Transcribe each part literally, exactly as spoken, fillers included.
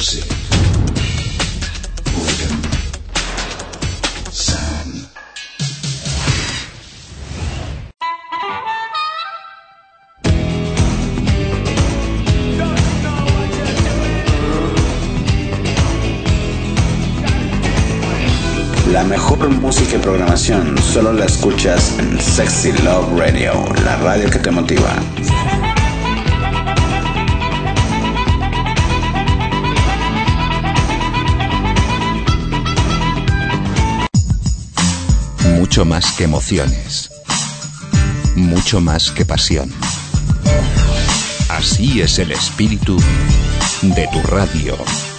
Music. Rhythm. Sound. La mejor música y programación solo la escuchas en Sexy Love Radio, la radio que te motiva. Mucho más que emociones, mucho más que pasión. Así es el espíritu de tu radio.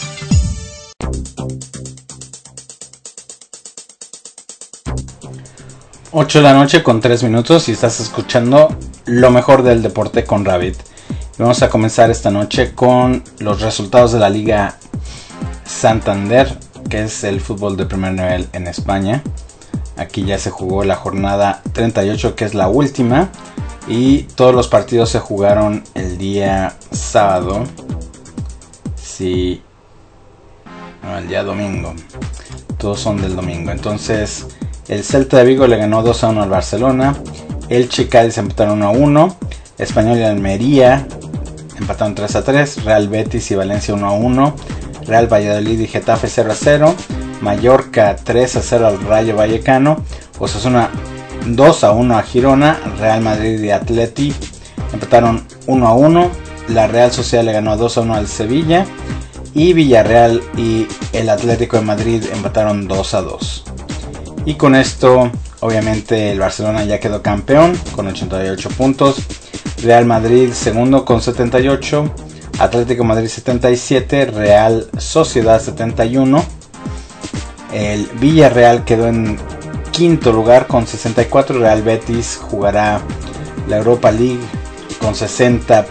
ocho de la noche con tres minutos y estás escuchando lo mejor del deporte con Rabbit. Vamos a comenzar esta noche con los resultados de la Liga Santander, que es el fútbol de primer nivel en España. Aquí ya se jugó la jornada treinta y ocho, que es la última, y todos los partidos se jugaron el día sábado. Sí, no, el día domingo. Todos son del domingo. Entonces, el Celta de Vigo le ganó dos a uno al Barcelona. Elche y Cádiz empataron uno a uno. Español y Almería empataron tres a tres. Real Betis y Valencia uno a uno. Real Valladolid y Getafe cero a cero. Mallorca tres a cero al Rayo Vallecano. Osasuna dos a uno a Girona. Real Madrid y Atleti empataron uno a uno. La Real Sociedad le ganó dos a uno al Sevilla. Y Villarreal y el Atlético de Madrid empataron dos a dos. Y con esto, obviamente, el Barcelona ya quedó campeón con ochenta y ocho puntos. Real Madrid segundo con setenta y ocho. Atlético de Madrid setenta y siete. Real Sociedad setenta y uno. El Villarreal quedó en quinto lugar con sesenta y cuatro. Real Betis jugará la Europa League con sesenta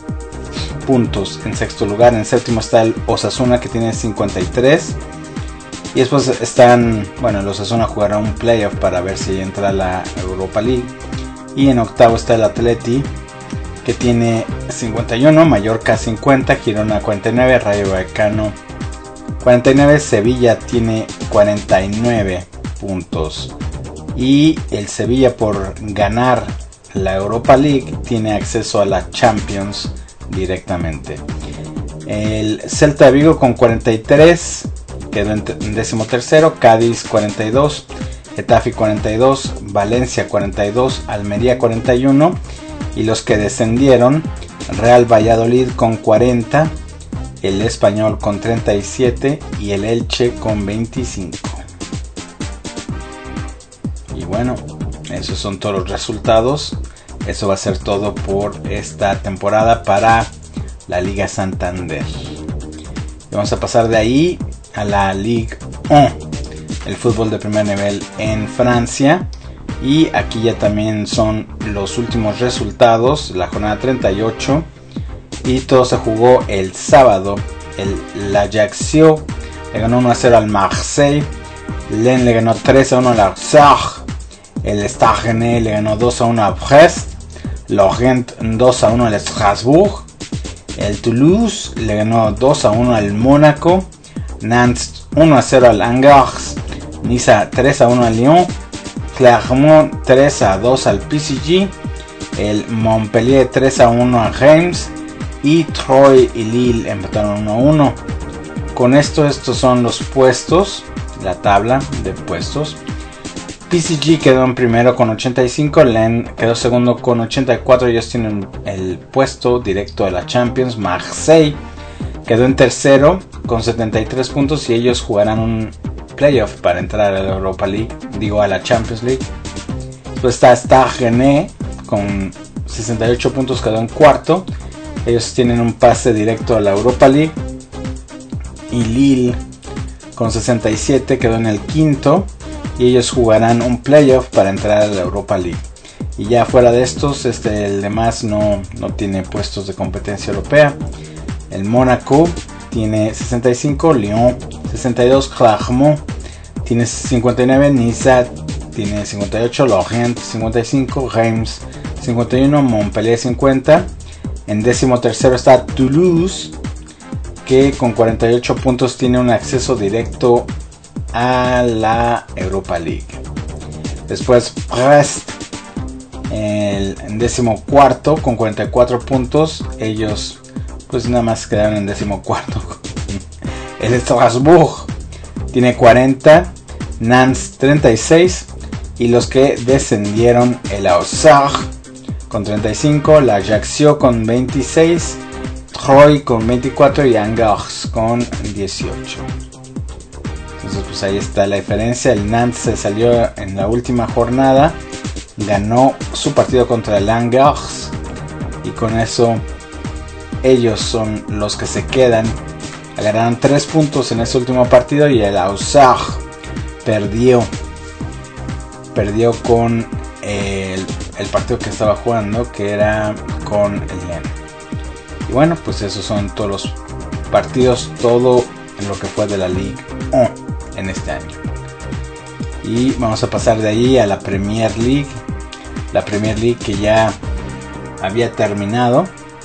puntos en sexto lugar. En séptimo está el Osasuna, que tiene cincuenta y tres. Y después están, bueno, los Osasuna jugará un playoff para ver si entra a la Europa League. Y en octavo está el Atleti, que tiene cincuenta y uno, Mallorca cincuenta, Girona cuarenta y nueve, Rayo Vallecano cuarenta y nueve, Sevilla tiene cuarenta y nueve puntos. Y el Sevilla, por ganar la Europa League, tiene acceso a la Champions directamente. El Celta de Vigo con cuarenta y tres quedó en décimo tercero. Cádiz cuarenta y dos, Getafe cuarenta y dos, Valencia cuarenta y dos, Almería cuarenta y uno. Y los que descendieron: Real Valladolid con cuarenta, el Español con treinta y siete y el Elche con veinticinco. Y bueno, esos son todos los resultados. Eso va a ser todo por esta temporada para la Liga Santander. Y vamos a pasar de ahí a la Ligue uno, el fútbol de primer nivel en Francia. Y aquí ya también son los últimos resultados, la jornada treinta y ocho. Y todo se jugó el sábado. El L'Ajaccio le ganó uno a cero al Marseille. Lens le ganó tres a uno al Auxerre. El Stade Rennais le ganó dos a uno a Brest. Lorient dos a uno al Strasbourg. El Toulouse le ganó dos a uno al Mónaco. Nantes uno a cero al Angers. Niza tres a uno al Lyon. Clermont tres a dos al P S G. El Montpellier tres a uno a Reims. Y Troyes y Lille empataron uno a uno. Con esto, estos son los puestos, la tabla de puestos. P S G quedó en primero con ochenta y cinco. Lens quedó segundo con ochenta y cuatro. Ellos tienen el puesto directo de la Champions. Marseille quedó en tercero con setenta y tres puntos. Y ellos jugarán un playoff para entrar a la Europa League, digo a la Champions League. Después está Stade Rennais con sesenta y ocho puntos, quedó en cuarto. Ellos tienen un pase directo a la Europa League. Y Lille con sesenta y siete quedó en el quinto. Y ellos jugarán un playoff para entrar a la Europa League. Y ya fuera de estos, este, el demás no, no tiene puestos de competencia europea. El Mónaco tiene sesenta y cinco, Lyon sesenta y dos, Clermont tiene cincuenta y nueve, Niza tiene cincuenta y ocho, Lorient cincuenta y cinco, Reims cincuenta y uno, Montpellier cincuenta. En décimo tercero está Toulouse que con cuarenta y ocho puntos tiene un acceso directo a la Europa League. Después Brest, el décimo cuarto con cuarenta y cuatro puntos. Ellos pues nada más quedaron en décimo cuarto. El Strasbourg tiene cuarenta, Nantes treinta y seis, y los que descendieron, el Auxerre con treinta y cinco, la Ajaccio con veintiséis, Troyes con veinticuatro y Angers con dieciocho. Entonces pues ahí está la diferencia. El Nantes se salió en la última jornada, ganó su partido contra el Angers y con eso ellos son los que se quedan. Ganaron tres puntos en ese último partido y el Auxerre perdió perdió con el, el partido que estaba jugando, que era con el Lens. Y bueno, pues esos son todos los partidos, todo en lo que fue de la Ligue uno en este año. Y vamos a pasar de ahí a la Premier League. La Premier League que ya había terminado.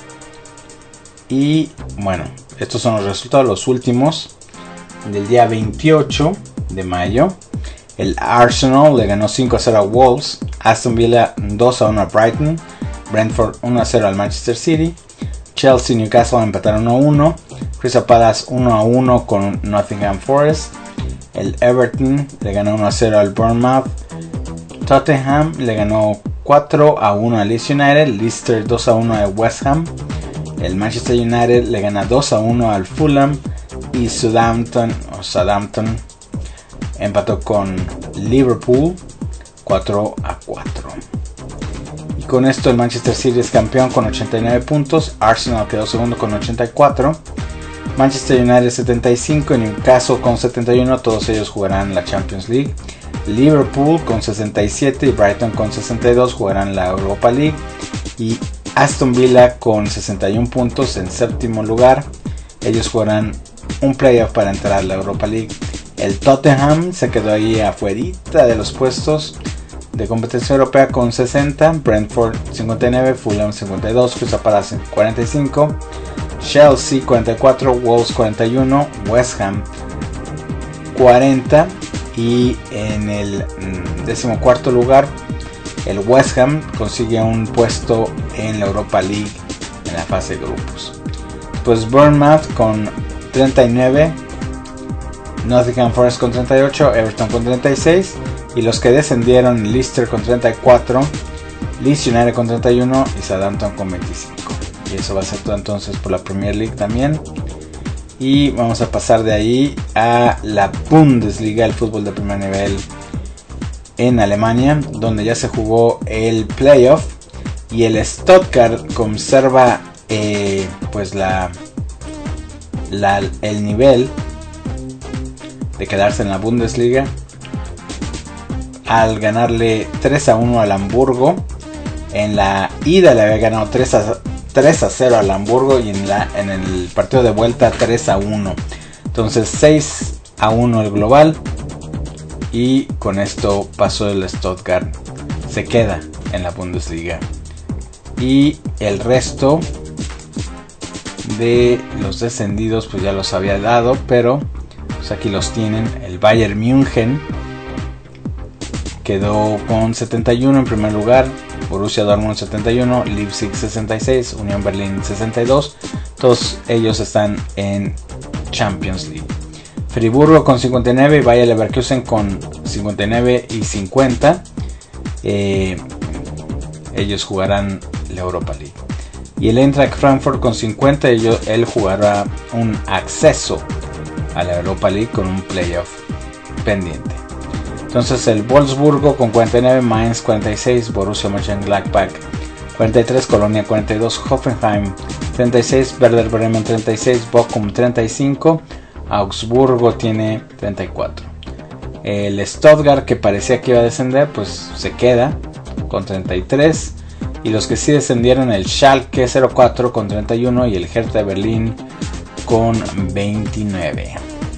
Y bueno, estos son los resultados, los últimos del día veintiocho de mayo. El Arsenal le ganó cinco a cero a Wolves. Aston Villa dos a uno a Brighton. Brentford uno a cero al Manchester City. Chelsea y Newcastle empataron uno a uno. Crystal Palace uno a uno con Nottingham Forest. El Everton le ganó uno a cero al Bournemouth. Tottenham le ganó cuatro a uno al Leeds United. Leicester dos a uno a West Ham. El Manchester United le gana dos a uno al Fulham. Y Southampton, o Southampton empató con Liverpool cuatro a cuatro. Y con esto el Manchester City es campeón con ochenta y nueve puntos. Arsenal quedó segundo con ochenta y cuatro. Manchester United setenta y cinco y Newcastle con setenta y uno. Todos ellos jugarán la Champions League. Liverpool con sesenta y siete y Brighton con sesenta y dos jugarán la Europa League. Y Aston Villa con sesenta y uno puntos en séptimo lugar. Ellos jugarán un playoff para entrar a la Europa League. El Tottenham se quedó ahí afuerita de los puestos de competencia europea con sesenta. Brentford cincuenta y nueve, Fulham cincuenta y dos, Crystal Palace cuarenta y cinco, Chelsea cuarenta y cuatro, Wolves cuarenta y uno, West Ham cuarenta. Y en el decimocuarto lugar el West Ham consigue un puesto en la Europa League en la fase de grupos. Pues Bournemouth con treinta y nueve, Nottingham Forest con treinta y ocho, Everton con treinta y seis y los que descendieron, Leicester con treinta y cuatro, Leeds United con treinta y uno y Southampton con veinticinco. Y eso va a ser todo entonces por la Premier League también. Y vamos a pasar de ahí a la Bundesliga, el fútbol de primer nivel en Alemania, donde ya se jugó el playoff y el Stuttgart conserva eh, pues la, la el nivel de quedarse en la Bundesliga al ganarle tres a uno al Hamburgo. En la ida le había ganado tres a cero al Hamburgo y en, la, en el partido de vuelta tres a uno. Entonces seis a uno el global y con esto pasó el Stuttgart. Se queda en la Bundesliga. Y el resto de los descendidos pues ya los había dado, pero pues aquí los tienen. El Bayern München quedó con setenta y uno en primer lugar, Borussia Dortmund setenta y uno, Leipzig sesenta y seis, Unión Berlín sesenta y dos. Todos ellos están en Champions League. Friburgo con cincuenta y nueve y Bayer Leverkusen con cincuenta y nueve y cincuenta. Eh, ellos jugarán la Europa League. Y el Eintracht Frankfurt con cincuenta, ellos, él jugará un acceso a la Europa League con un playoff pendiente. Entonces el Wolfsburgo con cuarenta y nueve, Mainz cuarenta y seis, Borussia Mönchengladbach cuarenta y tres, Colonia cuarenta y dos, Hoffenheim treinta y seis, Werder Bremen treinta y seis, Bochum treinta y cinco, Augsburgo tiene treinta y cuatro. El Stuttgart, que parecía que iba a descender, pues se queda con treinta y tres. Y los que sí descendieron, el Schalke cero cuatro con treinta y uno y el Hertha de Berlín con veintinueve.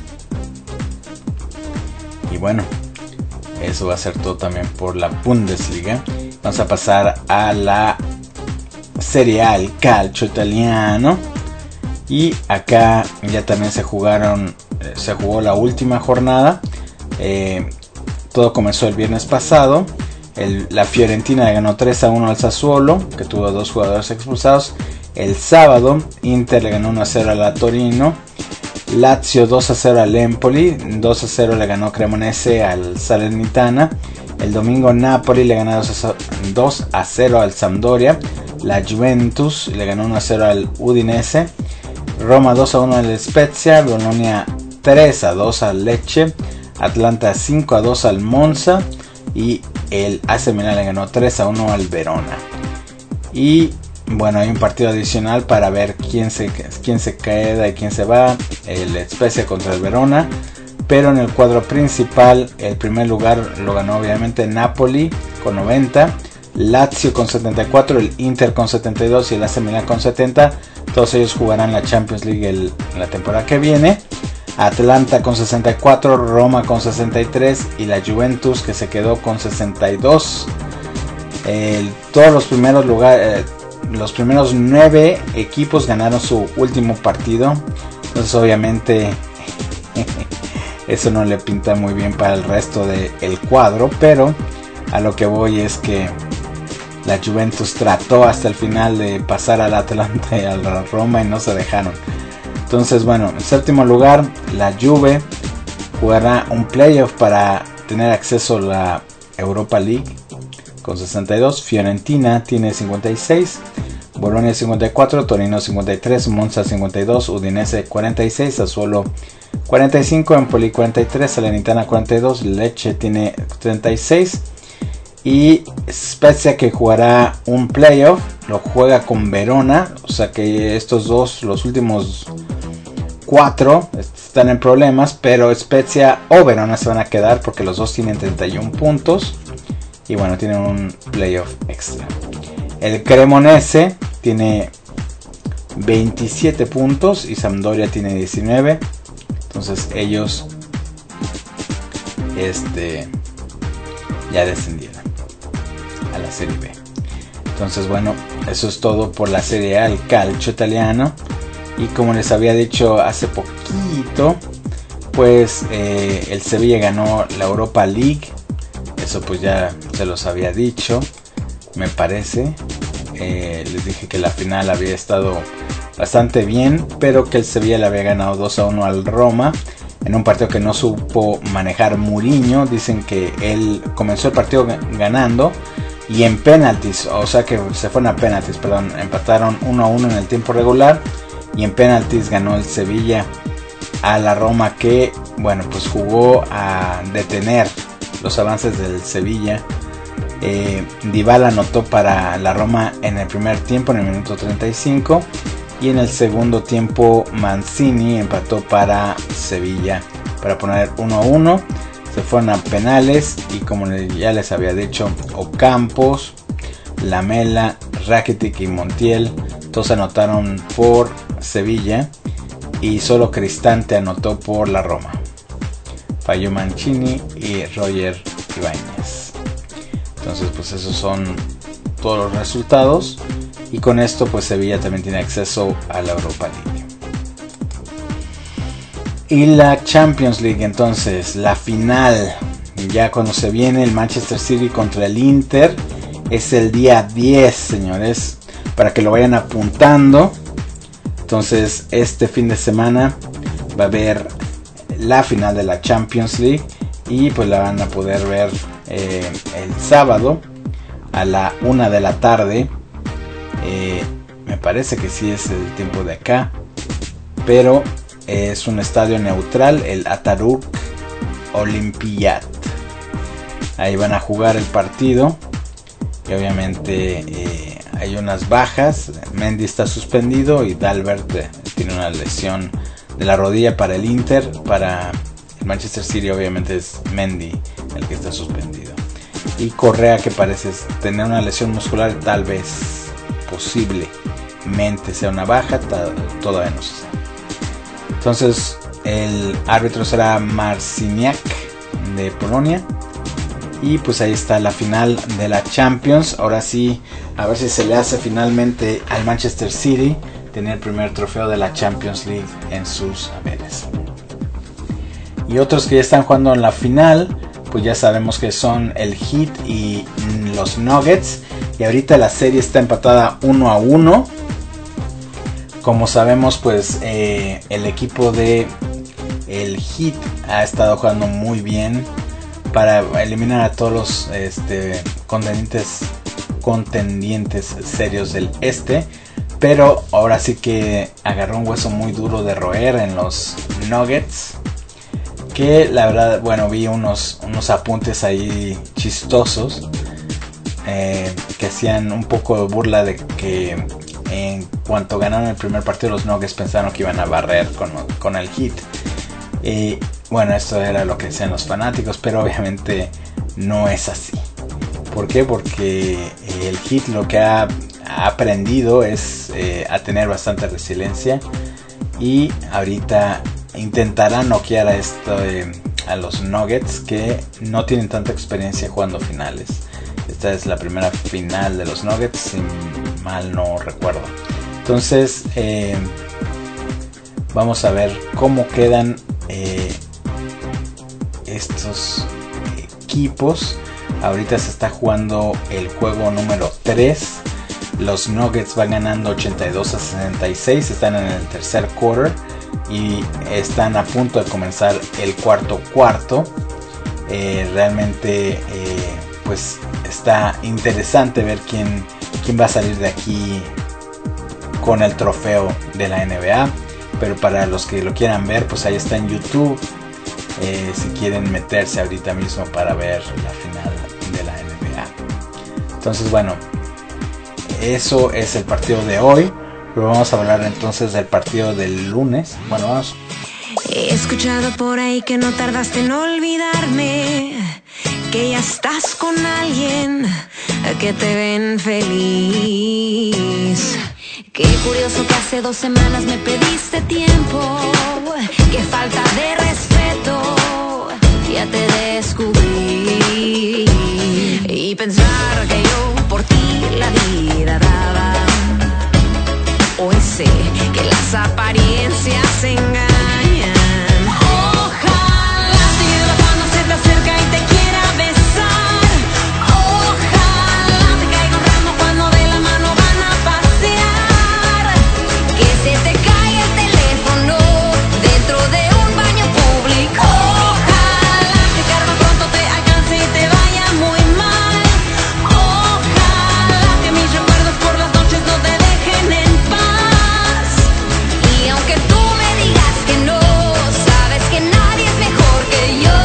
Y bueno, eso va a ser todo también por la Bundesliga. Vamos a pasar a la Serie A, el calcio italiano, Y acá ya también se jugaron, eh, se jugó la última jornada. Eh, todo comenzó el viernes pasado. El, la Fiorentina le ganó tres a uno al Sassuolo, que tuvo dos jugadores expulsados. El sábado Inter le ganó uno a cero a la Torino. Lazio dos a cero al Empoli. dos a cero le ganó Cremonese al Salernitana. El domingo Napoli le ganó dos a cero al Sampdoria. La Juventus le ganó uno a cero al Udinese. Roma dos a uno al Spezia. Bologna tres a dos al Lecce. Atlanta cinco a dos al Monza. Y el A C Milan le ganó tres a uno al Verona. Y bueno, hay un partido adicional para ver quién se, quién se queda y quién se va. El Spezia contra el Verona. Pero en el cuadro principal, el primer lugar lo ganó obviamente Napoli con noventa. Lazio con setenta y cuatro, el Inter con setenta y dos y el A C Milan con setenta. Todos ellos jugarán la Champions League el, la temporada que viene. Atlanta con sesenta y cuatro, Roma con sesenta y tres y la Juventus, que se quedó con sesenta y dos. El, todos los primeros lugares, eh, los primeros nueve equipos ganaron su último partido. Entonces obviamente eso no le pinta muy bien para el resto del cuadro, pero a lo que voy es que la Juventus trató hasta el final de pasar al Atlanta y a la Roma y no se dejaron. Entonces, bueno, en séptimo lugar, la Juve jugará un playoff para tener acceso a la Europa League con sesenta y dos. Fiorentina tiene cincuenta y seis. Bologna cincuenta y cuatro. Torino cincuenta y tres. Monza cincuenta y dos. Udinese cuarenta y seis. Sassuolo cuarenta y cinco. Empoli cuarenta y tres. Salernitana cuarenta y dos. Lecce tiene treinta y seis. Y Spezia, que jugará un playoff, lo juega con Verona. O sea que estos dos, los últimos cuatro, están en problemas. Pero Spezia o Verona se van a quedar porque los dos tienen treinta y uno puntos. Y bueno, tienen un playoff extra. El Cremonese tiene veintisiete puntos y Sampdoria tiene diecinueve. Entonces ellos este, ya descendieron a la Serie B. Entonces bueno, eso es todo por la Serie A, el calcio italiano. Y como les había dicho hace poquito, pues eh, el Sevilla ganó la Europa League. Eso pues ya se los había dicho, me parece. Eh, les dije que la final había estado bastante bien, pero que el Sevilla le había ganado dos a uno al Roma en un partido que no supo manejar Mourinho. Dicen que él comenzó el partido ganando y en penaltis, o sea que se fueron a penaltis, perdón, empataron uno a uno en el tiempo regular y en penaltis ganó el Sevilla a la Roma, que bueno, pues jugó a detener los avances del Sevilla. eh, Dybala anotó para la Roma en el primer tiempo, en el minuto treinta y cinco, y en el segundo tiempo Mancini empató para Sevilla para poner uno a uno. Se fueron a penales y como ya les había dicho, Ocampos, Lamela, Rakitic y Montiel todos anotaron por Sevilla y solo Cristante anotó por la Roma. Falló Mancini y Roger Ibáñez. Entonces pues esos son todos los resultados y con esto pues Sevilla también tiene acceso a la Europa League. Y la Champions League, entonces la final, ya cuando se viene el Manchester City contra el Inter, es el día diez, señores, para que lo vayan apuntando. Entonces este fin de semana va a haber la final de la Champions League y pues la van a poder ver eh, el sábado a la una de la tarde. eh, me parece que sí es el tiempo de acá, pero es un estadio neutral, el Atatürk Olympiad. Ahí van a jugar el partido y obviamente eh, hay unas bajas. Mendy está suspendido y Dalbert eh, tiene una lesión de la rodilla para el Inter. Para el Manchester City obviamente es Mendy el que está suspendido. Y Correa, que parece tener una lesión muscular, tal vez posiblemente sea una baja, todavía no se sabe. Entonces el árbitro será Marciniak de Polonia. Y pues ahí está la final de la Champions. Ahora sí, a ver si se le hace finalmente al Manchester City tenía el primer trofeo de la Champions League en sus haberes. Y otros que ya están jugando en la final, pues ya sabemos que son el Heat y los Nuggets. Y ahorita la serie está empatada uno a uno. Como sabemos, pues eh, el equipo de el Heat ha estado jugando muy bien para eliminar a todos los este, contendientes, contendientes serios del este. Pero ahora sí que agarró un hueso muy duro de roer en los Nuggets. Que la verdad, bueno, vi unos, unos apuntes ahí chistosos. Eh, que hacían un poco de burla de que en cuanto ganaron el primer partido los Nuggets pensaron que iban a barrer con, con el Heat. Y bueno, esto era lo que decían los fanáticos, pero obviamente no es así. ¿Por qué? Porque el Heat lo que ha, ha aprendido es eh, a tener bastante resiliencia. Y ahorita intentará noquear a, esto, eh, a los Nuggets, que no tienen tanta experiencia jugando finales. Esta es la primera final de los Nuggets, si mal no recuerdo. Entonces eh, vamos a ver cómo quedan eh, estos equipos. Ahorita se está jugando el juego número tres. Los Nuggets van ganando ochenta y dos a sesenta y seis. Están en el tercer quarter y están a punto de comenzar el cuarto cuarto. Eh, realmente eh, pues está interesante ver quién, quién va a salir de aquí con el trofeo de la N B A. Pero para los que lo quieran ver, pues ahí está en YouTube. Eh, si quieren meterse ahorita mismo para ver la final de la N B A. Entonces bueno, eso es el partido de hoy. Pero vamos a hablar entonces del partido del lunes. Bueno, vamos. He escuchado por ahí que no tardaste en olvidarme, que ya estás con alguien que te ven feliz. Qué curioso que hace dos semanas me pediste tiempo. Qué falta de respeto, ya te descubrí. Y pensar que yo por ti la vida daba. Hoy sé que las apariencias engañan. Ojalá te llueva cuando se te acerca y te quiera besar. Ojalá te caiga un ramo cuando de la mano van a pasear. Que se te caiga el teléfono dentro de un baño público. Ojalá que karma pronto te alcance y te vaya muy mal. Ojalá que mis recuerdos por las noches no te dejen en paz. Y aunque tú me digas que no, sabes que nadie es mejor que yo.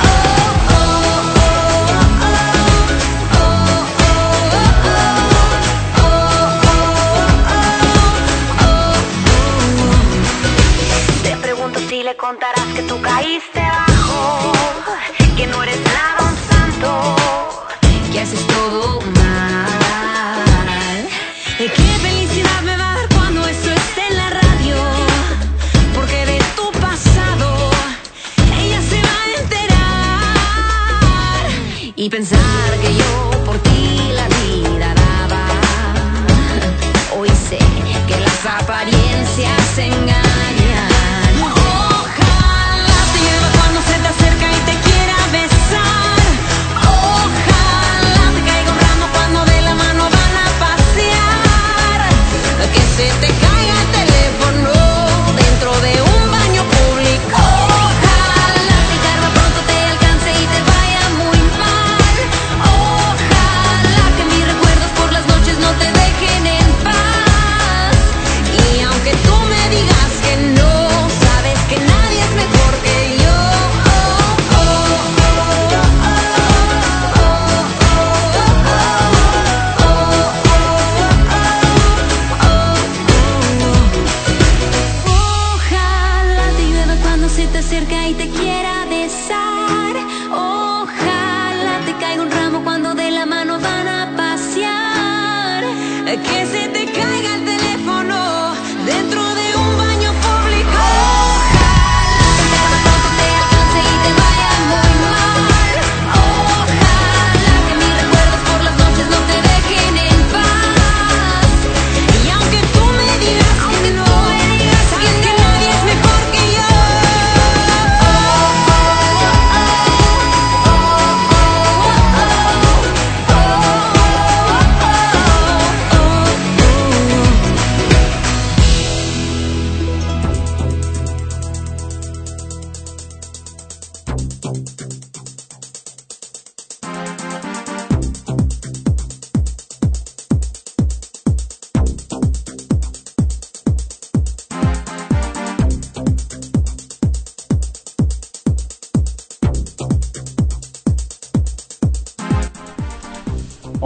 Te pregunto si le contarás que tú caíste bajo, que no eres nada un santo, que haces todo mal. Qué felicidad me va a dar cuando esto esté en la radio, porque de tu pasado ella se va a enterar. Y pensar que yo por ti la vida daba. Hoy sé que las apariencias engañan. Ojalá te llueva cuando se te acerca y te quiera besar. Ojalá te caiga un ramo cuando de la mano van a pasear. Que se te caiga el teléfono dentro de un baño público. Ojalá que karma pronto te alcance y te vaya muy mal. Ojalá que mis recuerdos por las noches no te dejen en paz. Y aunque tú me digas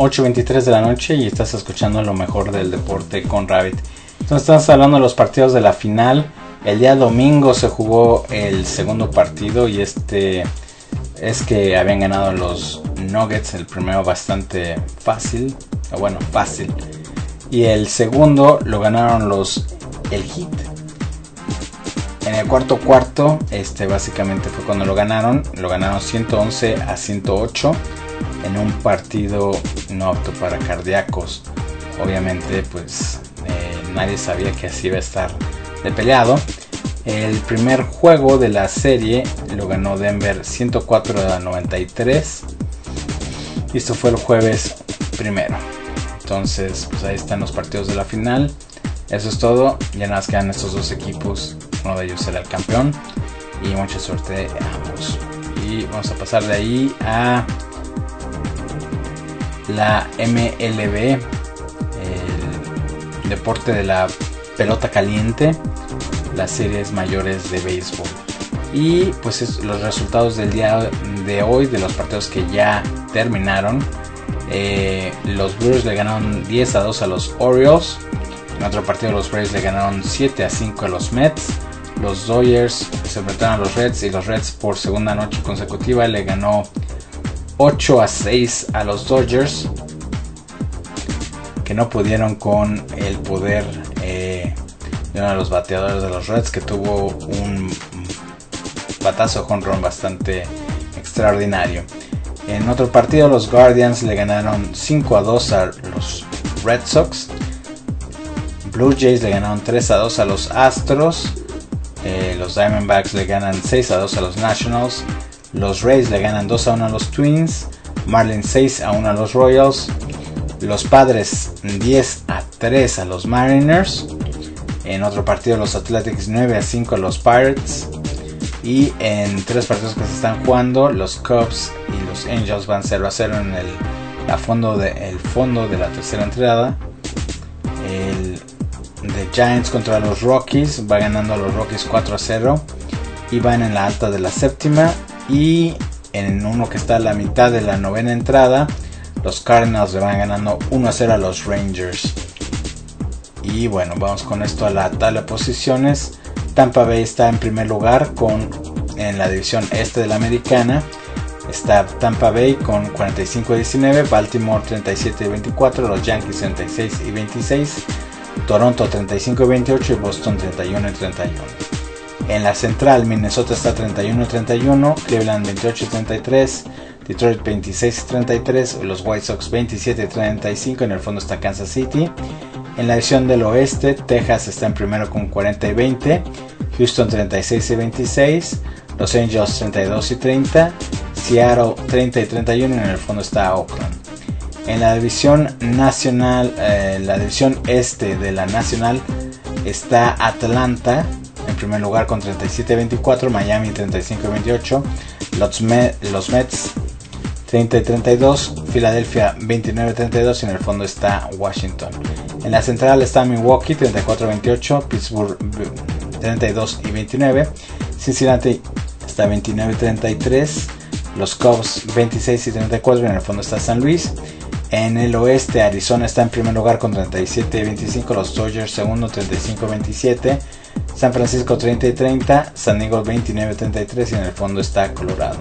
ocho veintitrés de la noche y estás escuchando lo mejor del deporte con Rabbit. Entonces estamos hablando de los partidos de la final. El día domingo se jugó el segundo partido y este es que habían ganado los Nuggets. El primero bastante fácil, o bueno, fácil. Y el segundo lo ganaron los el Heat. En el cuarto cuarto, este básicamente fue cuando lo ganaron. Lo ganaron ciento once a ciento ocho en un partido no apto para cardíacos. Obviamente, pues eh, nadie sabía que así iba a estar de peleado. El primer juego de la serie lo ganó Denver ciento cuatro a noventa y tres. Y esto fue el jueves primero. Entonces, pues ahí están los partidos de la final. Eso es todo. Ya nada más quedan estos dos equipos. Uno de ellos será el campeón. Y mucha suerte a ambos. Y vamos a pasar de ahí a la M L B. El deporte de la pelota caliente. Las series mayores de béisbol. Y pues es los resultados del día de hoy. De los partidos que ya terminaron. Eh, los Brewers le ganaron diez a dos a los Orioles. En otro partido los Braves le ganaron siete a cinco a los Mets. Los Dodgers se enfrentaron a los Reds y los Reds por segunda noche consecutiva le ganó ocho a seis a los Dodgers, que no pudieron con el poder eh, de uno de los bateadores de los Reds, que tuvo un batazo home run bastante extraordinario. En otro partido los Guardians le ganaron cinco a dos a los Red Sox. Blue Jays le ganaron tres a dos a los Astros. Eh, los Diamondbacks le ganan seis a dos a los Nationals. Los Rays le ganan dos a uno a los Twins. Marlins seis a uno a los Royals. Los Padres diez a tres a los Mariners. En otro partido los Athletics nueve a cinco a los Pirates. Y en tres partidos que se están jugando, los Cubs y los Angels van cero a cero en el, la fondo de, el fondo de la tercera entrada. El The Giants contra los Rockies, va ganando a los Rockies cuatro a cero y van en la alta de la séptima. Y en uno que está a la mitad de la novena entrada, los Cardinals le van ganando uno a cero a los Rangers. Y bueno, vamos con esto a la tabla de posiciones. Tampa Bay está en primer lugar con, en la división este de la americana. Está Tampa Bay con cuarenta y cinco a diecinueve, Baltimore treinta y siete a veinticuatro, los Yankees treinta y seis y veintiséis, Toronto treinta y cinco a veintiocho y Boston treinta y uno a treinta y uno. En la central, Minnesota está treinta y uno a treinta y uno, Cleveland veintiocho a treinta y tres, Detroit veintiséis a treinta y tres, los White Sox veintisiete a treinta y cinco, en el fondo está Kansas City. En la división del oeste, Texas está en primero con cuarenta y veinte, Houston treinta y seis y veintiséis, Los Angels treinta y dos y treinta, Seattle treinta y treinta y uno, y en el fondo está Oakland. En la división nacional, eh, la división este de la nacional, está Atlanta en primer lugar con treinta y siete a veinticuatro, Miami treinta y cinco a veintiocho, los, Me- los Mets treinta y treinta y dos, Filadelfia veintinueve a treinta y dos, y en el fondo está Washington. En la central está Milwaukee treinta y cuatro a veintiocho, Pittsburgh treinta y dos y veintinueve, Cincinnati está veintinueve a treinta y tres, los Cubs veintiséis y treinta y cuatro, y en el fondo está San Luis. En el oeste, Arizona está en primer lugar con treinta y siete a veinticinco, los Dodgers segundo treinta y cinco a veintisiete, San Francisco treinta y treinta, San Diego veintinueve a treinta y tres, y en el fondo está Colorado.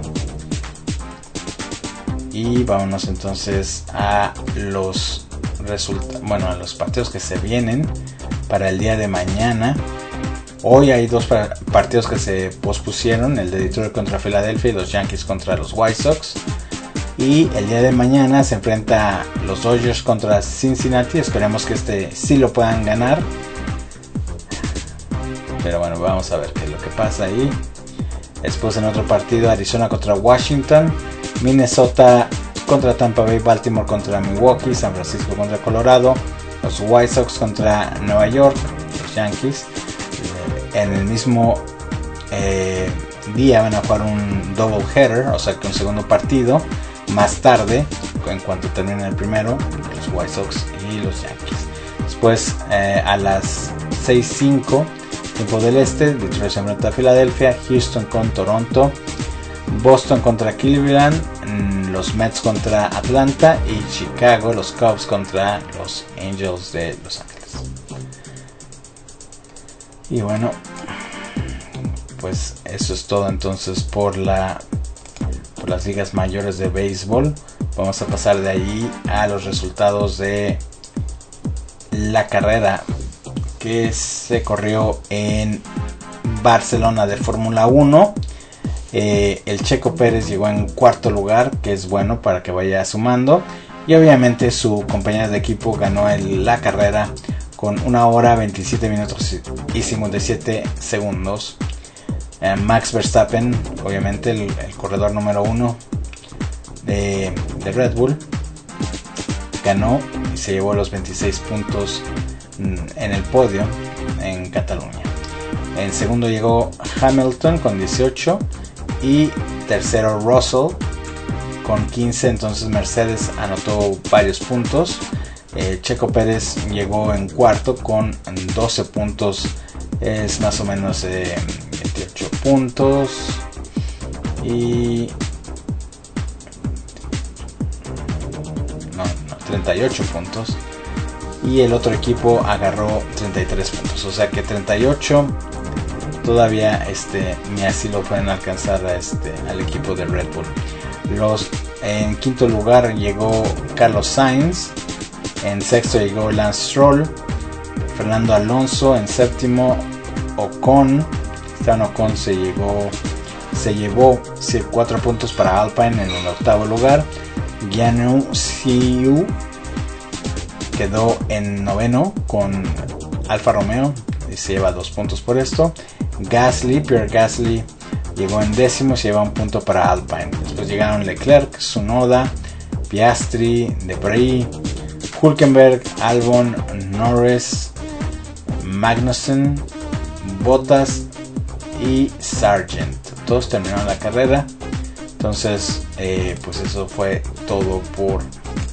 Y vámonos entonces a los resultados, bueno, a los partidos que se vienen para el día de mañana. Hoy hay dos partidos que se pospusieron, el de Detroit contra Filadelfia y los Yankees contra los White Sox. Y el día de mañana se enfrenta los Dodgers contra Cincinnati. Esperemos que este sí lo puedan ganar. Pero bueno, vamos a ver qué es lo que pasa ahí. Después en otro partido, Arizona contra Washington, Minnesota contra Tampa Bay, Baltimore contra Milwaukee, San Francisco contra Colorado, los White Sox contra Nueva York, los Yankees. En el mismo eh, día van a jugar un double header, o sea que un segundo partido más tarde, en cuanto termine el primero, los White Sox y los Yankees. Después eh, a las seis cinco tiempo del este, Detroit se enfrenta a Filadelfia, Houston con Toronto, Boston contra Cleveland, los Mets contra Atlanta y Chicago, los Cubs contra los Angels de Los Ángeles. Y bueno, pues eso es todo entonces por la por las ligas mayores de béisbol. Vamos a pasar de allí a los resultados de la carrera que se corrió en Barcelona de Fórmula uno. Eh, el Checo Pérez llegó en cuarto lugar, que es bueno para que vaya sumando, y obviamente su compañero de equipo ganó el, la carrera con una hora veintisiete minutos y cincuenta y siete segundos. eh, Max Verstappen, obviamente el, el corredor número uno de, de Red Bull, ganó y se llevó los veintiséis puntos en el podio en Cataluña. En segundo llegó Hamilton con dieciocho y tercero Russell con quince. Entonces Mercedes anotó varios puntos. eh, Checo Pérez llegó en cuarto con doce puntos, es más o menos eh, veintiocho puntos, y no, no, treinta y ocho puntos, y el otro equipo agarró treinta y tres puntos, o sea que treinta y ocho todavía este, ni así lo pueden alcanzar a este, al equipo de Red Bull. Los, en quinto lugar llegó Carlos Sainz, en sexto llegó Lance Stroll, Fernando Alonso en séptimo, Ocon, Esteban Ocon se, llegó, se llevó cuatro puntos para Alpine en el octavo lugar. Guanyu Zhou quedó en noveno con Alfa Romeo y se lleva dos puntos por esto. Gasly, Pierre Gasly llegó en décimo, se lleva un punto para Alpine. Después llegaron Leclerc, Tsunoda, Piastri, Debris, Hülkenberg, Albon, Norris, Magnussen, Bottas y Sargent. Todos terminaron la carrera. Entonces eh, pues eso fue todo por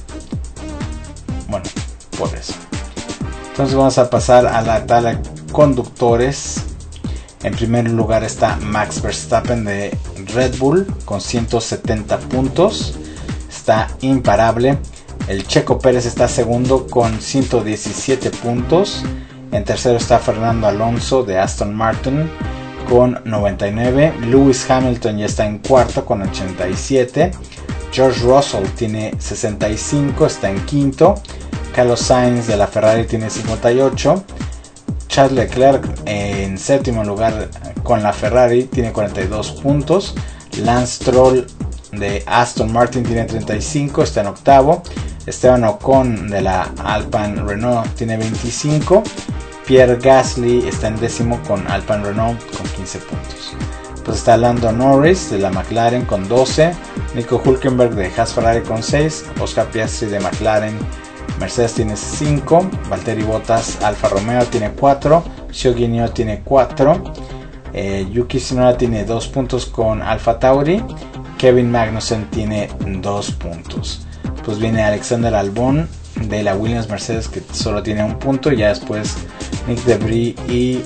bueno por eso. Entonces vamos a pasar a la tabla de conductores. En primer lugar está Max Verstappen de Red Bull con ciento setenta puntos, está imparable. El Checo Pérez está segundo con ciento diecisiete puntos. En tercero está Fernando Alonso de Aston Martin con noventa y nueve. Lewis Hamilton ya está en cuarto con ochenta y siete. George Russell tiene sesenta y cinco, está en quinto. Carlos Sainz de la Ferrari tiene cincuenta y ocho. Charles Leclerc en séptimo lugar con la Ferrari tiene cuarenta y dos puntos. Lance Stroll de Aston Martin tiene treinta y cinco, está en octavo. Esteban Ocon de la Alpine Renault tiene veinticinco. Pierre Gasly está en décimo con Alpine Renault con quince puntos. Pues está Lando Norris de la McLaren con doce. Nico Hülkenberg de Haas Ferrari con seis. Oscar Piastri de McLaren Mercedes tiene cinco. Valtteri Bottas Alfa Romeo tiene cuatro. Zhou Guanyu tiene cuatro. eh, Yuki Tsunoda tiene dos puntos con Alfa Tauri. Kevin Magnussen tiene dos puntos. Pues viene Alexander Albon de la Williams Mercedes que solo tiene un punto. Y ya después Nick Debris y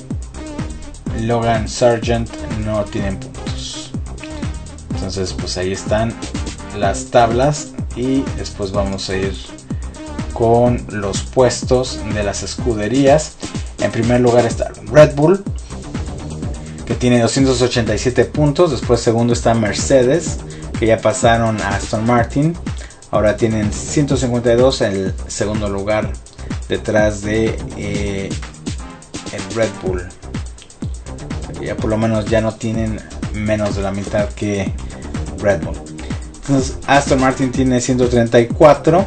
Logan Sargent no tienen puntos. Entonces pues ahí están las tablas. Y después vamos a ir con los puestos de las escuderías. En primer lugar está Red Bull, que tiene doscientos ochenta y siete puntos. Después segundo está Mercedes, que ya pasaron a Aston Martin. Ahora tienen ciento cincuenta y dos, en el segundo lugar detrás de eh, el Red Bull. Ya por lo menos ya no tienen menos de la mitad que Red Bull. Entonces Aston Martin tiene ciento treinta y cuatro.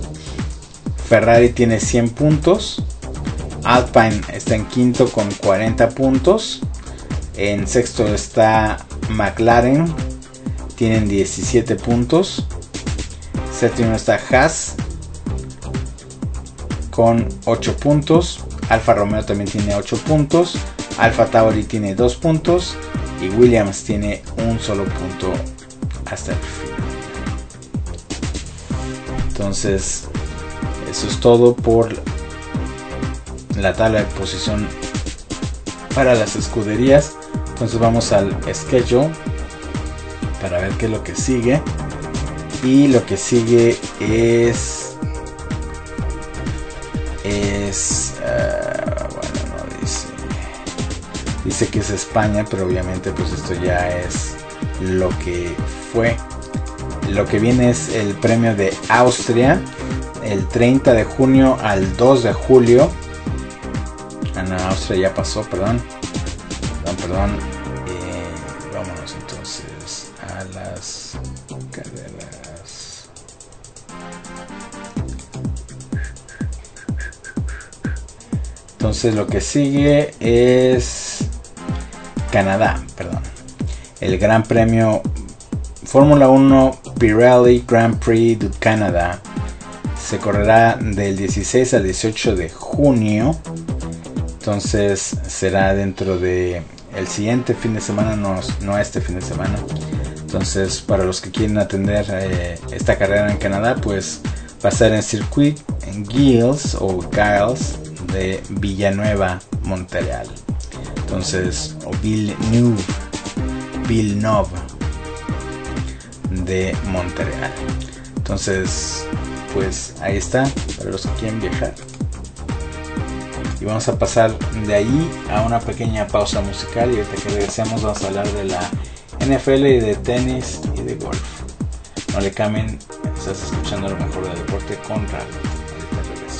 Ferrari tiene cien puntos. Alpine está en quinto con cuarenta puntos. En sexto está McLaren, tienen diecisiete puntos. Séptimo está Haas con ocho puntos. Alfa Romeo también tiene ocho puntos. Alfa Tauri tiene dos puntos. Y Williams tiene un solo punto hasta el final. Entonces eso es todo por la tabla de posición para las escuderías. Entonces vamos al schedule para ver qué es lo que sigue. Y lo que sigue es... Es... Uh, bueno, no dice... Dice que es España, pero obviamente pues esto ya es lo que fue. Lo que viene es el premio de Austria, el treinta de junio al dos de julio. Ah, no, Austria ya pasó, perdón. Perdón, perdón. Eh, vámonos entonces a las carreras. Entonces lo que sigue es Canadá, perdón. El Gran Premio Fórmula uno Pirelli Grand Prix du Canada se correrá del dieciséis al dieciocho de junio. Entonces será dentro de el siguiente fin de semana, no, no este fin de semana. Entonces para los que quieren atender eh, esta carrera en Canadá, pues va a ser en Circuit en Gilles o Giles de Villanueva, Montreal. Entonces, o Villeneuve, Villeneuve de Montreal. Entonces, pues ahí está para los que quieren viajar. Y vamos a pasar de ahí a una pequeña pausa musical, y ahorita que regresemos vamos a hablar de la N F L y de tenis y de golf. No le cambien, estás escuchando lo mejor del deporte con Raúl. Ahorita regreso.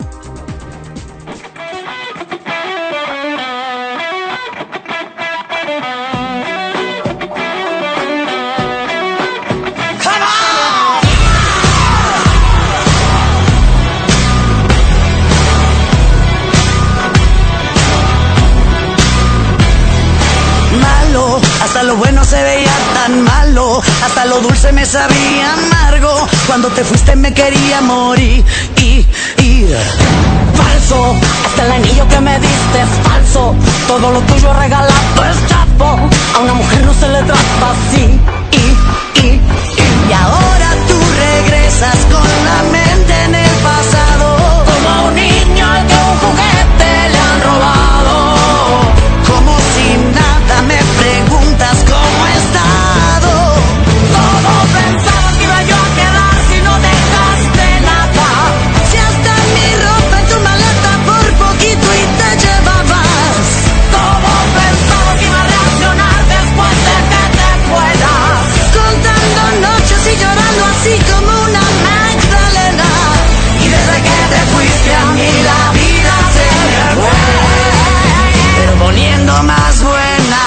Hasta lo bueno se veía tan malo, hasta lo dulce me sabía amargo. Cuando te fuiste me quería morir y, y falso, hasta el anillo que me diste es falso. Todo lo tuyo regalado es chapo. A una mujer no se le trata así y, y, y, y ahora tú regresas con la mente en el pasado, como un niño al que un juguete le han robado. Como si nada me preguntas cómo he estado. ¿Cómo pensabas que iba yo a quedar si no dejaste nada? Si hasta mi ropa en tu maleta por poquito y te llevabas. ¿Cómo pensabas que iba a reaccionar después de que te fueras? Contando noches y llorando así como una Magdalena. Y desde que te fuiste a mí la vida se me fue, pero poniendo más buena.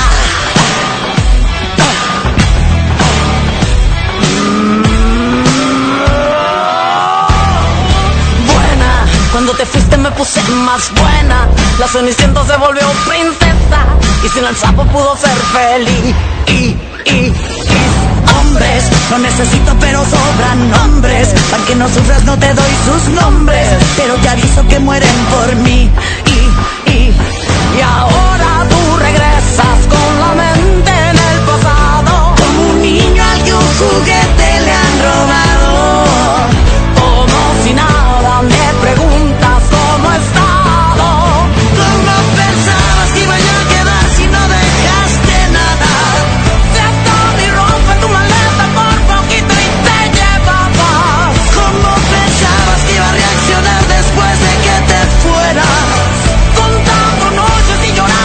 Buena, cuando te fuiste me puse más buena. La Cenicienta se volvió princesa y sin el sapo pudo ser feliz. Y, y, y hombres, no necesito pero sobran nombres. Para que no sufras no te doy sus nombres, pero te aviso que mueren por mí. Y, y, y ahora tú regresas con la mente en el pasado, como un niño al que un juguete le han robado. Como si nada me preguntas cómo he estado. ¿Cómo pensabas que iba yo a quedar si no dejaste nada? Si hasta mi ropa en tu maleta por poquito y te llevabas. ¿Cómo pensabas que iba a reaccionar después de que te fueras? Contando noches y llorando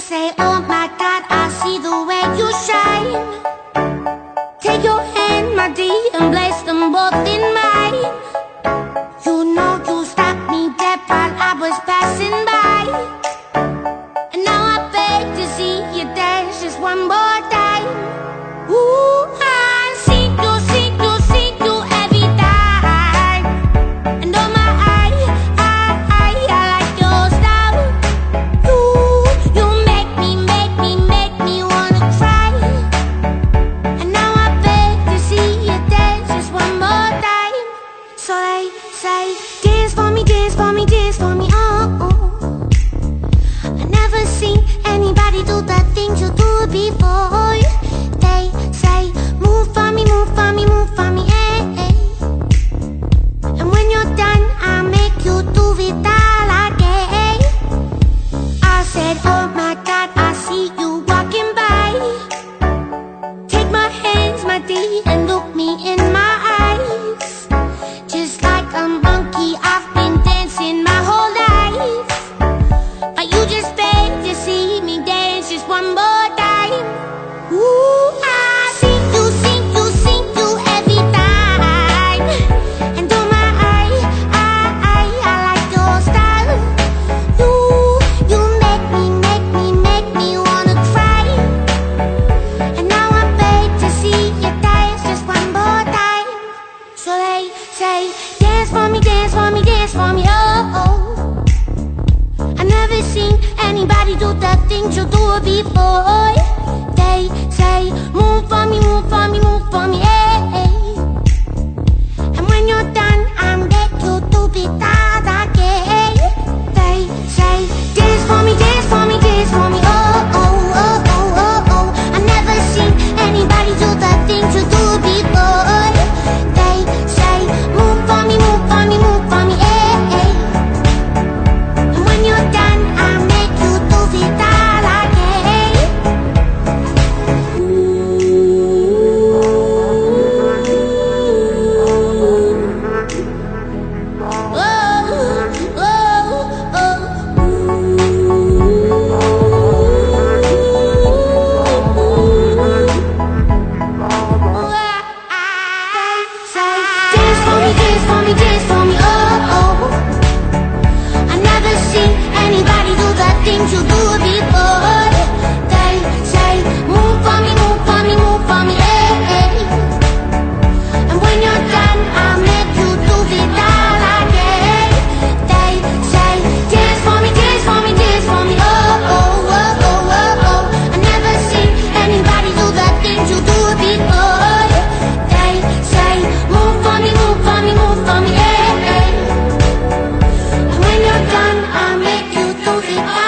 say, oh my God, I see the way you shine. Take your hand, my dear, and place them both in mine. You know you stopped me dead while I was passing by. And now I beg to see you dance just one more time. Ooh, I see you, see you, see you every time. And oh my, I, I, I, I like your style. You, you make me, make me, make me wanna cry. And now I beg to see you dance just one more time. So they say, dance for me, dance for me, dance for me, oh, oh. I never seen anybody do the things you do before. They say, move for me, move for me, move for me, eh, eh. And when you're done, I'll make you do it all again. I said, oh my God, I see you walking by. Take my hands, my dear, and look me in my eyes. Just like a monkey, I've been dancing my whole life. But you just beg to see me dance just one more time. Ooh, I see you, see you, see you every time. And oh my, I, I, I, I like your style. You, you make me, make me, make me wanna cry. And now I beg to see you dance just one more time. So they say, dance for me, dance for me, dance for me, oh, oh. I never seen anybody do the things you do before. They say, move for me, move for me, move for me, eh, eh. And when you're done, I'll make you do it all again. They say, dance for me, dance for me, dance for me, oh, oh, oh, oh, oh, oh. I never seen anybody do the things you do before. They say, move for me, move for me, move for me, eh, eh. And when you're done, I'll make you do it all again. Things you do before. They say, move for me, move for me, move for me, eh, eh. And when you're done, I'll make you do it all again. They say, dance for me, dance for me, dance for me, oh, oh, oh, oh, oh, oh. I never seen anybody do the things you do before. They say, move for me, move for me, move for me, eh, eh. And when you're done, I'll make you do it all.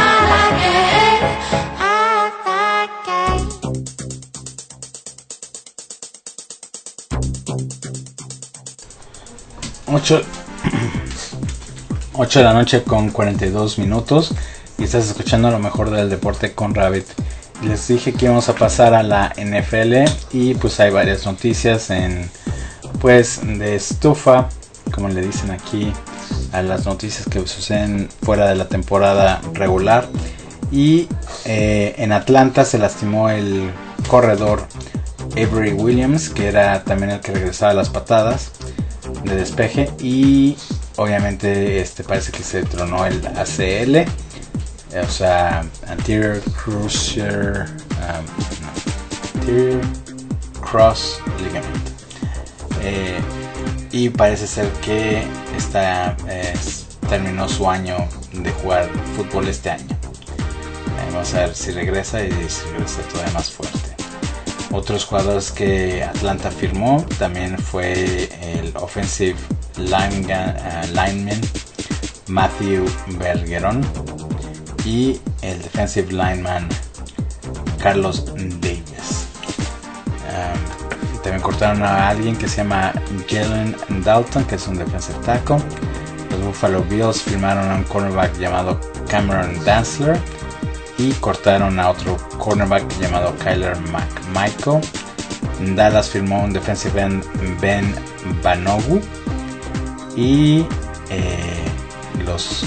ocho de la noche con cuarenta y dos minutos y estás escuchando lo mejor del deporte con Rabbit. Les dije que íbamos a pasar a la N F L y pues hay varias noticias en pues de estufa, como le dicen aquí a las noticias que suceden fuera de la temporada regular. Y eh, en Atlanta se lastimó el corredor Avery Williams, que era también el que regresaba a las patadas de despeje, y obviamente este parece que se tronó el A C L, o sea, anterior cruciate um, no, anterior cross ligament, eh, y parece ser que esta eh, terminó su año de jugar fútbol este año. Eh, vamos a ver si regresa y si regresa todavía más fuerte. Otros jugadores que Atlanta firmó también fue el offensive line, uh, lineman Matthew Bergeron y el defensive lineman Carlos Davis. Um, también cortaron a alguien que se llama Jalen Dalton, que es un defensive tackle. Los Buffalo Bills firmaron a un cornerback llamado Cameron Dantzler y cortaron a otro cornerback llamado Kyler McMichael. Dallas firmó un defensive end Ben Banogu y eh, los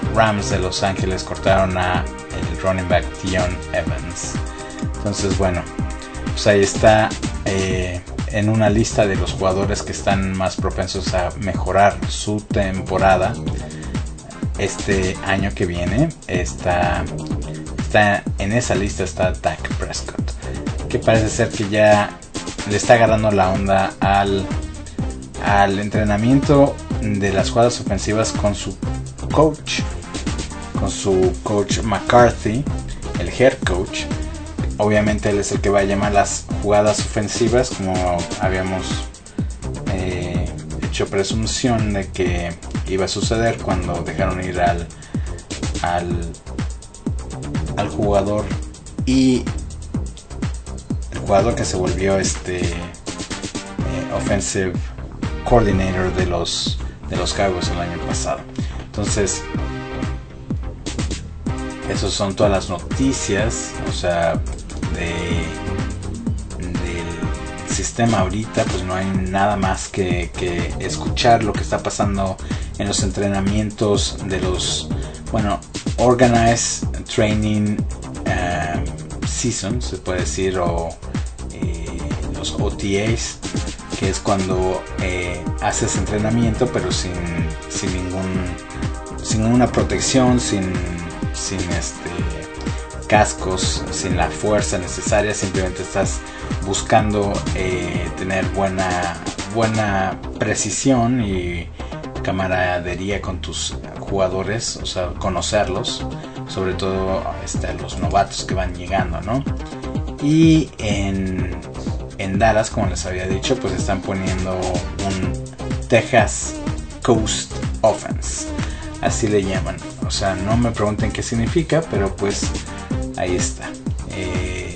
Rams de Los Ángeles cortaron a el running back Dion Evans. Entonces, bueno, pues ahí está eh, en una lista de los jugadores que están más propensos a mejorar su temporada este año que viene. Está, está en esa lista está Dak Prescott, que parece ser que ya le está agarrando la onda al, al entrenamiento de las jugadas ofensivas con su coach, con su coach McCarthy, el head coach. Obviamente él es el que va a llamar las jugadas ofensivas, como habíamos eh, hecho presunción de que iba a suceder cuando dejaron ir al al, al jugador y el jugador que se volvió este eh, offensive coordinator de los de los Cowboys el año pasado. Entonces, esas son todas las noticias, o sea, de del sistema ahorita. Pues no hay nada más que, que escuchar lo que está pasando en los entrenamientos de los, bueno, Organized Training uh, Season, se puede decir, o eh, los O T As, que es cuando eh, haces entrenamiento pero sin, sin ningún sin ninguna protección, sin sin este cascos, sin la fuerza necesaria, simplemente estás buscando eh, tener buena buena precisión y camaradería con tus jugadores, o sea, conocerlos, sobre todo este, los novatos que van llegando, ¿no? Y en, en Dallas, como les había dicho, pues están poniendo un Texas Coast Offense, así le llaman. O sea, no me pregunten qué significa, pero pues ahí está. Eh,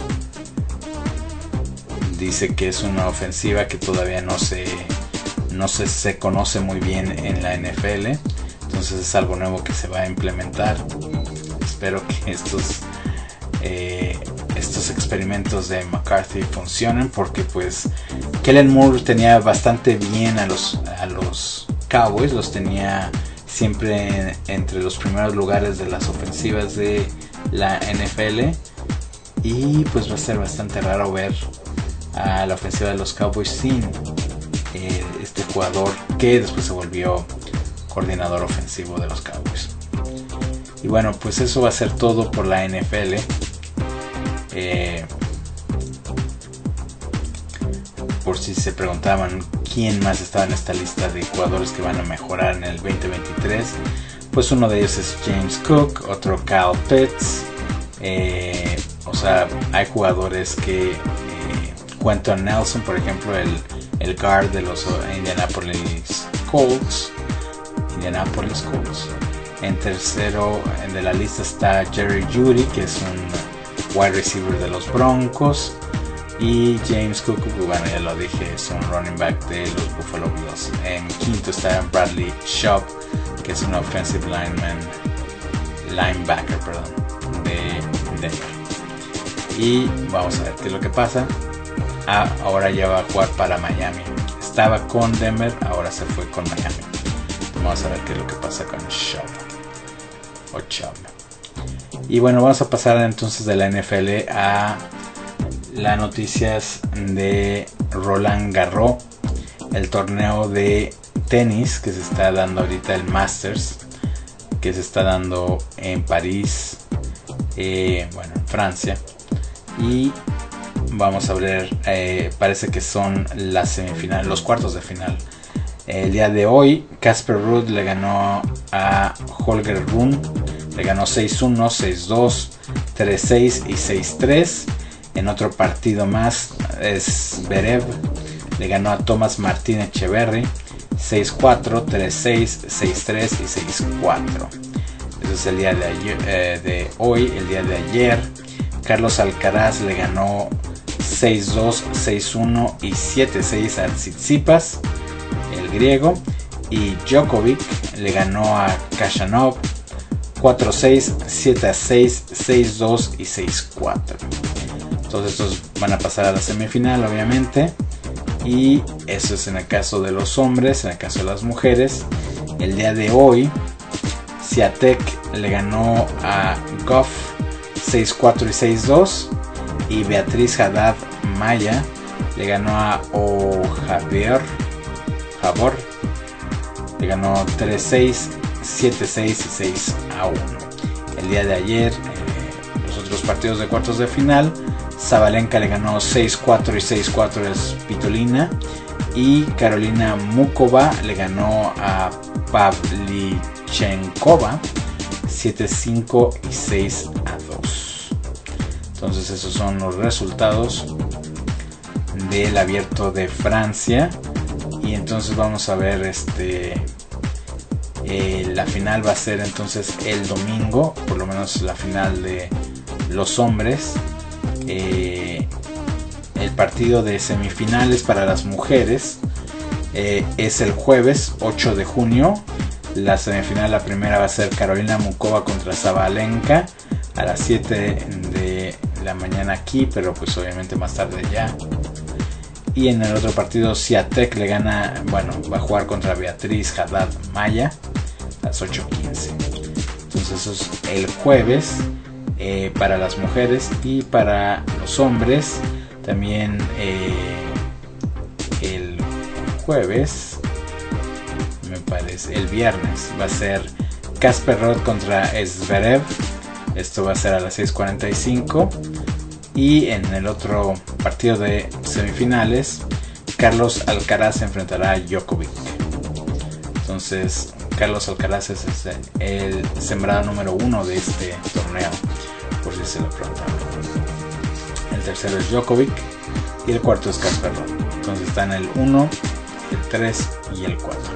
dice que es una ofensiva que todavía no se no se, se conoce muy bien en la N F L, entonces es algo nuevo que se va a implementar. Espero que estos eh, estos experimentos de McCarthy funcionen, porque pues Kellen Moore tenía bastante bien a los a los Cowboys, los tenía siempre entre los primeros lugares de las ofensivas de la N F L, y pues va a ser bastante raro ver a la ofensiva de los Cowboys sin eh, este jugador que después se volvió coordinador ofensivo de los Cowboys. Y bueno, pues eso va a ser todo por la N F L. Eh, por si se preguntaban quién más estaba en esta lista de jugadores que van a mejorar en el veinte veintitrés, pues uno de ellos es James Cook, otro Kyle Pitts. Eh, o sea, hay jugadores que eh, Quentin Nelson, por ejemplo, el, el guard de los Indianapolis Colts. Indianapolis Colts. En tercero de la lista está Jerry Jeudy, que es un wide receiver de los Broncos. Y James Cook, bueno, ya lo dije, es un running back de los Buffalo Bills. En quinto está Bradley Chubb, que es un offensive lineman, linebacker, perdón, de Denver. Y vamos a ver qué es lo que pasa. Ah, ahora ya va a jugar para Miami. Estaba con Denver, ahora se fue con Miami. Vamos a ver qué es lo que pasa con Chubb o Chubb. Y bueno, vamos a pasar entonces de la N F L a las noticias de Roland Garros, el torneo de tenis que se está dando ahorita, el Masters, que se está dando en París, eh, bueno, en Francia. Y vamos a ver, eh, parece que son las semifinales, los cuartos de final. El día de hoy, Casper Ruud le ganó a Holger Rune, le ganó seis uno, seis dos, tres seis y seis tres. En otro partido más, es Zverev le ganó a Thomas Martín Echeverry seis cuatro, tres seis, seis tres y seis cuatro. Eso es el día de, ayer, eh, de hoy. El día de ayer, Carlos Alcaraz le ganó seis dos, seis uno y siete seis a Tsitsipas, el griego. Y Djokovic le ganó a Khachanov cuatro seis, siete seis, seis dos y seis cuatro. Todos estos van a pasar a la semifinal, obviamente. Y eso es en el caso de los hombres. En el caso de las mujeres, el día de hoy Ciatek le ganó a Goff seis cuatro y seis dos. Y Beatriz Haddad Maya le ganó a O'Javier Javor. Le ganó tres seis, siete seis y seis a uno. El día de ayer, eh, los otros partidos de cuartos de final, Sabalenka le ganó seis cuatro y seis cuatro a Svitolina. Y Carolina Mukova le ganó a Pavlyuchenkova siete cinco y seis a dos. Entonces esos son los resultados del Abierto de Francia. Y entonces vamos a ver este eh, la final va a ser entonces el domingo, por lo menos la final de los hombres. Eh, el partido de semifinales para las mujeres eh, es el jueves ocho de junio. La semifinal, la primera va a ser Carolina Mukova contra Sabalenka a las siete de la mañana aquí, pero pues obviamente más tarde ya. Y en el otro partido Ciatek le gana, bueno, va a jugar contra Beatriz Haddad Maya a las ocho quince. Entonces eso es el jueves eh, para las mujeres. Y para los hombres también eh, el jueves, me parece, el viernes va a ser Casper Ruud contra Zverev. Esto va a ser a las seis cuarenta y cinco. Y en el otro partido de semifinales, Carlos Alcaraz se enfrentará a Djokovic. Entonces, Carlos Alcaraz es el sembrado número uno de este torneo, por si se lo preguntaban. El tercero es Djokovic y el cuarto es Casper Ruud. Entonces están el uno, el tres y el cuatro.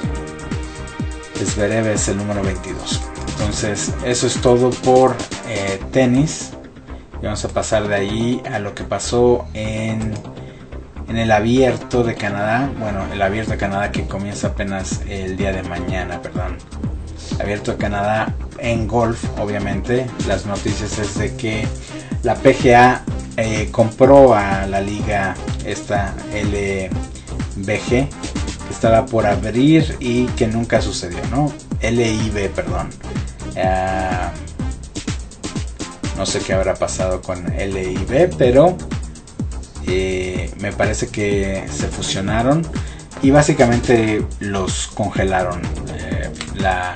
Zverev es el número veintidós. Entonces, eso es todo por eh, tenis. Y vamos a pasar de ahí a lo que pasó en, en el Abierto de Canadá. Bueno, el Abierto de Canadá que comienza apenas el día de mañana, perdón. Abierto de Canadá en golf, obviamente. Las noticias es de que la P G A eh, compró a la liga esta L B G, que estaba por abrir y que nunca sucedió, ¿no? L I B, perdón. Uh, no sé qué habrá pasado con L I B, pero eh, me parece que se fusionaron y básicamente los congelaron. Eh, la,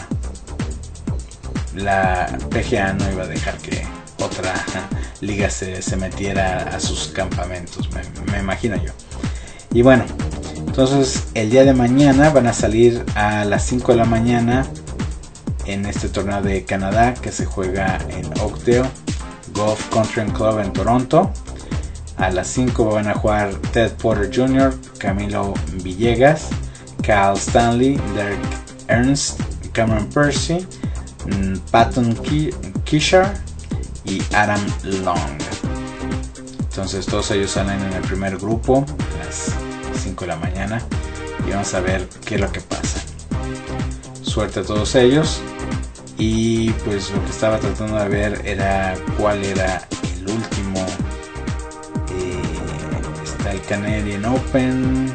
la P G A no iba a dejar que otra liga se, se metiera a sus campamentos, me, me imagino yo. Y bueno, entonces el día de mañana van a salir a las cinco de la mañana en este torneo de Canadá que se juega en Oakdale Golf Country and Club en Toronto. A las cinco van a jugar Ted Porter junior, Camilo Villegas, Kyle Stanley, Derek Ernst, Cameron Percy, Patton Kishar y Adam Long. Entonces todos ellos salen en el primer grupo a las cinco de la mañana y vamos a ver qué es lo que pasa. Suerte a todos ellos. Y pues lo que estaba tratando de ver era cuál era el último. Eh, está el Canadian Open.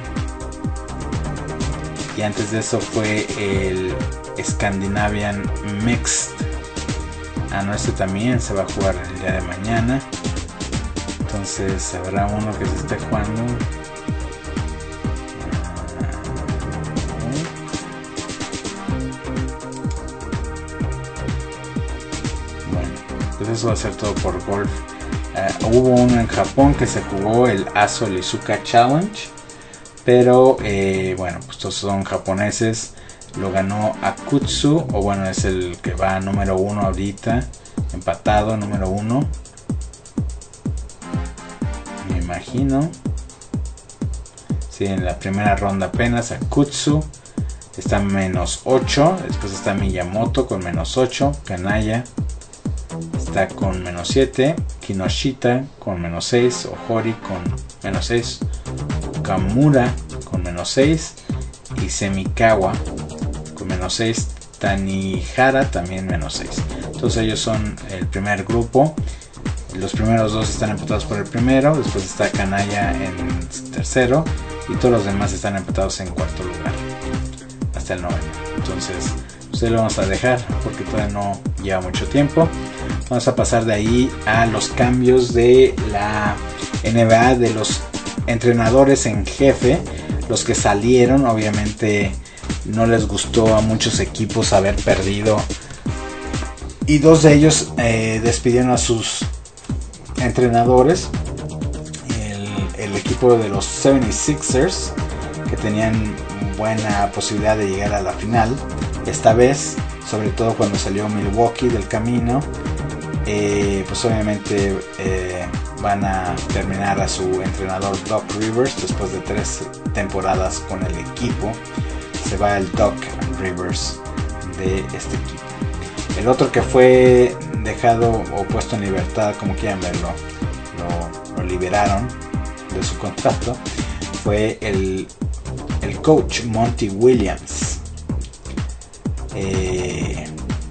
Y antes de eso fue el Scandinavian Mixed. Ah, no, este también se va a jugar el día de mañana. Entonces habrá uno que se esté jugando. Eso va a ser todo por golf. Uh, hubo uno en Japón que se jugó, el Aso Lizuka Challenge, pero eh, bueno, pues todos son japoneses. Lo ganó Akutsu, o bueno, es el que va número uno ahorita, empatado número uno, me imagino. Sí, en la primera ronda apenas Akutsu está menos ocho, después está Miyamoto con menos ocho, Kanaya está con menos siete, Kinoshita con menos seis, Ohori con menos seis, Kamura con menos seis y Semikawa con menos seis, Tanihara también menos seis. Entonces ellos son el primer grupo. Los primeros dos están empatados por el primero, después está Kanaya en tercero y todos los demás están empatados en cuarto lugar hasta el noveno. Entonces pues ahí lo vamos a dejar porque todavía no lleva mucho tiempo. Vamos a pasar de ahí a los cambios de la N B A, de los entrenadores en jefe, los que salieron. Obviamente no les gustó a muchos equipos haber perdido, y dos de ellos eh, despidieron a sus entrenadores. El, el equipo de los setenta y seis ers, que tenían buena posibilidad de llegar a la final esta vez, sobre todo cuando salió Milwaukee del camino, eh, pues obviamente eh, van a terminar a su entrenador Doc Rivers después de tres temporadas con el equipo. Se va el Doc Rivers de este equipo. El otro que fue dejado o puesto en libertad, como quieran verlo, lo, lo liberaron de su contrato, fue el, el coach Monty Williams. Eh,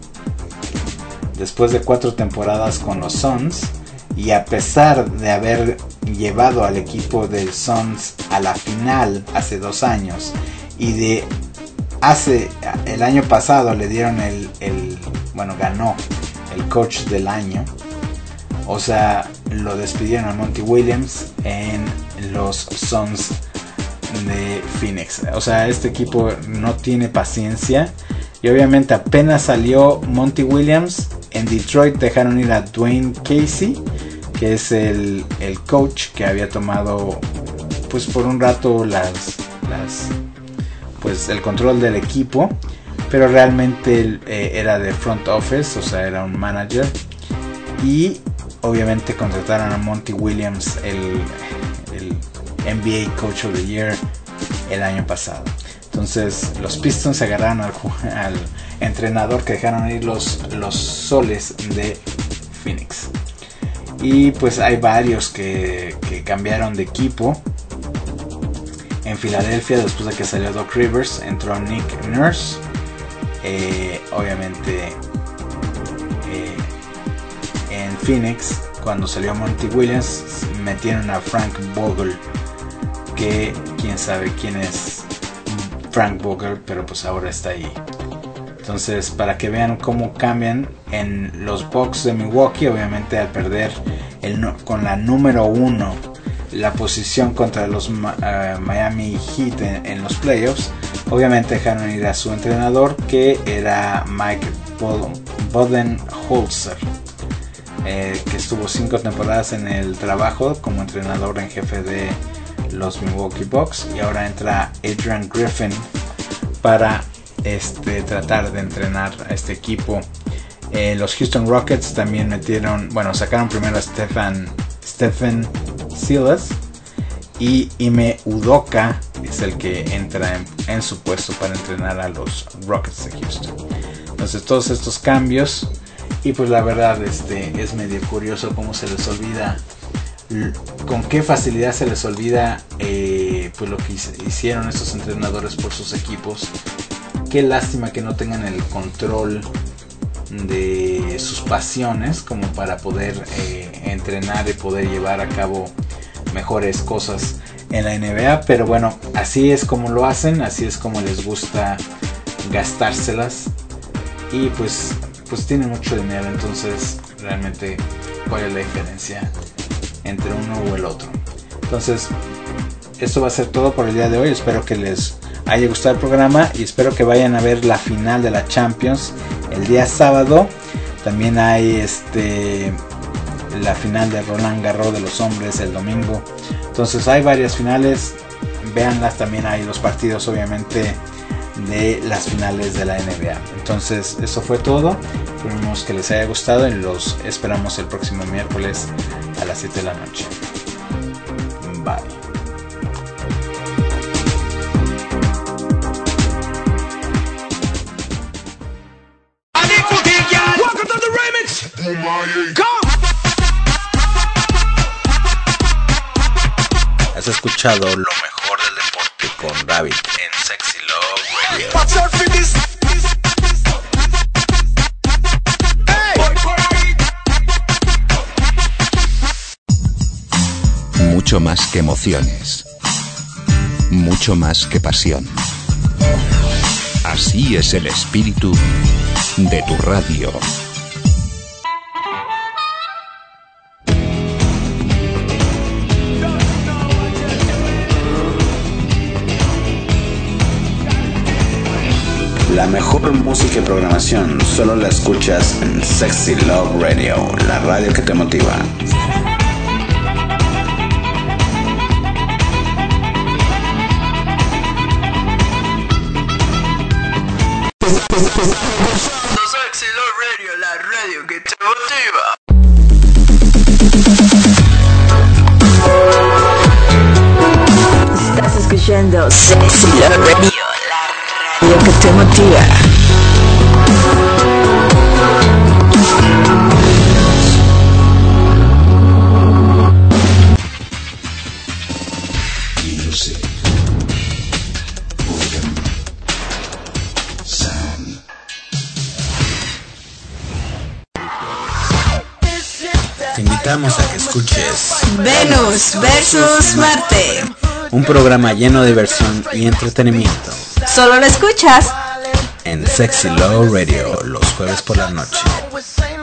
después de cuatro temporadas con los Suns, y a pesar de haber llevado al equipo del Suns a la final hace dos años, y de hace el año pasado le dieron el, el bueno, ganó el coach del año, o sea, lo despidieron a Monty Williams en los Suns de Phoenix. O sea, este equipo no tiene paciencia, y obviamente apenas salió Monty Williams, en Detroit dejaron ir a Dwayne Casey, que es el, el coach que había tomado pues por un rato las, las pues el control del equipo, pero realmente eh, era de front office, o sea, era un manager. Y obviamente contrataron a Monty Williams, el, el N B A Coach of the Year, el año pasado. Entonces los Pistons se agarraron al, al entrenador que dejaron ir los, los Soles de Phoenix. Y pues hay varios que, que cambiaron de equipo. En Filadelfia, después de que salió Doc Rivers, entró Nick Nurse. Eh, obviamente eh, en Phoenix, cuando salió Monty Williams, metieron a Frank Vogel, que quién sabe quién es Frank Vogel, pero pues ahora está ahí. Entonces, para que vean cómo cambian en los Bucks de Milwaukee, obviamente al perder el, con la número uno la posición contra los uh, Miami Heat en, en los playoffs, obviamente dejaron ir a su entrenador, que era Mike Budenholzer, eh, que estuvo cinco temporadas en el trabajo como entrenador en jefe de los Milwaukee Bucks, y ahora entra Adrian Griffin para este, tratar de entrenar a este equipo. Eh, los Houston Rockets también metieron, bueno, sacaron primero a Stephen, Stephen Silas, y Ime Udoka es el que entra en, en su puesto para entrenar a los Rockets de Houston. Entonces todos estos cambios, y pues la verdad este, es medio curioso cómo se les olvida, con qué facilidad se les olvida eh, pues lo que hicieron estos entrenadores por sus equipos. Qué lástima que no tengan el control de sus pasiones como para poder eh, entrenar y poder llevar a cabo mejores cosas en la N B A, pero bueno, así es como lo hacen, así es como les gusta gastárselas, y pues pues tienen mucho dinero. Entonces realmente cuál es la diferencia entre uno o el otro. Entonces esto va a ser todo por el día de hoy. Espero que les haya gustado el programa y espero que vayan a ver la final de la Champions el día sábado. También hay este la final de Roland Garros de los hombres el domingo. Entonces hay varias finales, véanlas. También hay los partidos obviamente de las finales de la N B A. Entonces eso fue todo. Esperemos que les haya gustado y los esperamos el próximo miércoles a las siete de la noche. Bye. Has escuchado lo mejor del deporte con Rabbit en Sexy Love Radio. Mucho más que emociones, mucho más que pasión. Así es el espíritu de tu radio. La mejor música y programación solo la escuchas en Sexy Love Radio, la radio que te motiva. Sexy Love Radio, la radio que te motiva. Estás escuchando Sexy Love Radio, la radio que te motiva. Te invitamos a que escuches Venus versus Marte. un programa lleno de diversión y entretenimiento Solo lo escuchas en Sexy Love Radio los jueves por la noche.